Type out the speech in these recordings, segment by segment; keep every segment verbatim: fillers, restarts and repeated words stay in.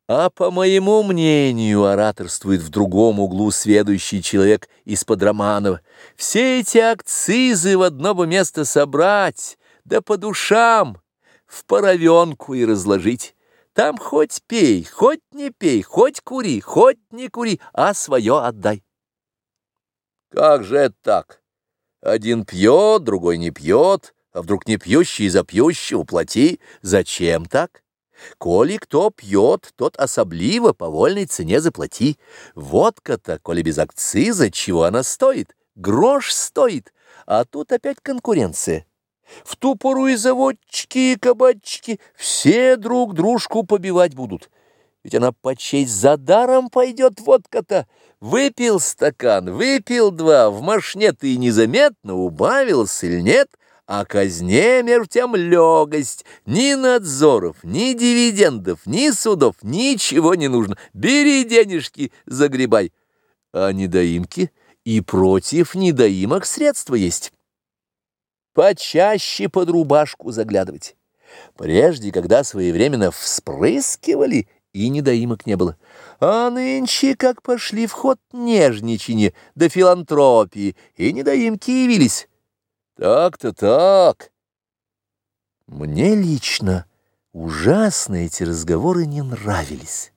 А по моему мнению, ораторствует в другом углу сведущий человек из-под Романова, все эти акцизы в одно бы место собрать, да по душам, в паровенку и разложить. Там хоть пей, хоть не пей, хоть кури, хоть не кури, а свое отдай. Как же это так? Один пьет, другой не пьет, а вдруг не пьющий за пьющего плати. Зачем так? Коли кто пьет, тот особливо по вольной цене заплати. Водка-то, коли без акциза, чего она стоит? Грош стоит, а тут опять конкуренция. В ту пору и заводчики, и кабачки все друг дружку побивать будут. Ведь она почесть за даром пойдет, водка-то. Выпил стакан, выпил два, в мошне ты и незаметно убавился или нет, а казне, между тем, легость. Ни надзоров, ни дивидендов, ни судов, ничего не нужно. Бери денежки, загребай. А недоимки и против недоимок средства есть. Почаще под рубашку заглядывать. Прежде, когда своевременно вспрыскивали, и недоимок не было. А нынче, как пошли в ход нежничанье да филантропии, и недоимки явились. Так-то так. Мне лично ужасно эти разговоры не нравились.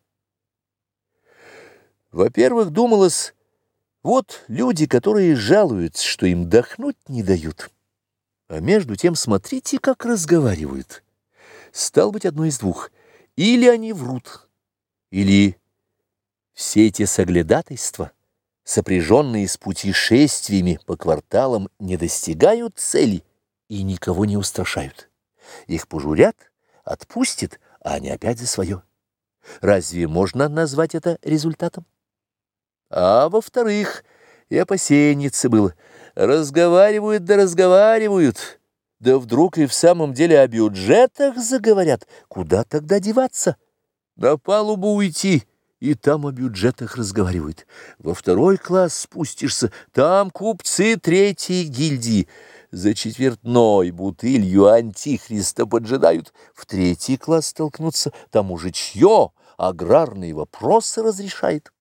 Во-первых, думалось, вот люди, которые жалуются, что им дохнуть не дают. А между тем смотрите, как разговаривают. Стало быть, одно из двух. Или они врут, или все эти соглядатайства, сопряженные с путешествиями по кварталам, не достигают цели и никого не устрашают. Их пожурят, отпустят, а они опять за свое. Разве можно назвать это результатом? А во-вторых, и опасенница было. Разговаривают да разговаривают, да вдруг и в самом деле о бюджетах заговорят. Куда тогда деваться? На палубу уйти, и там о бюджетах разговаривают. Во второй класс спустишься, там купцы третьей гильдии. За четвертной бутылью антихриста поджидают. В третий класс столкнуться, там уже чье аграрные вопросы разрешает.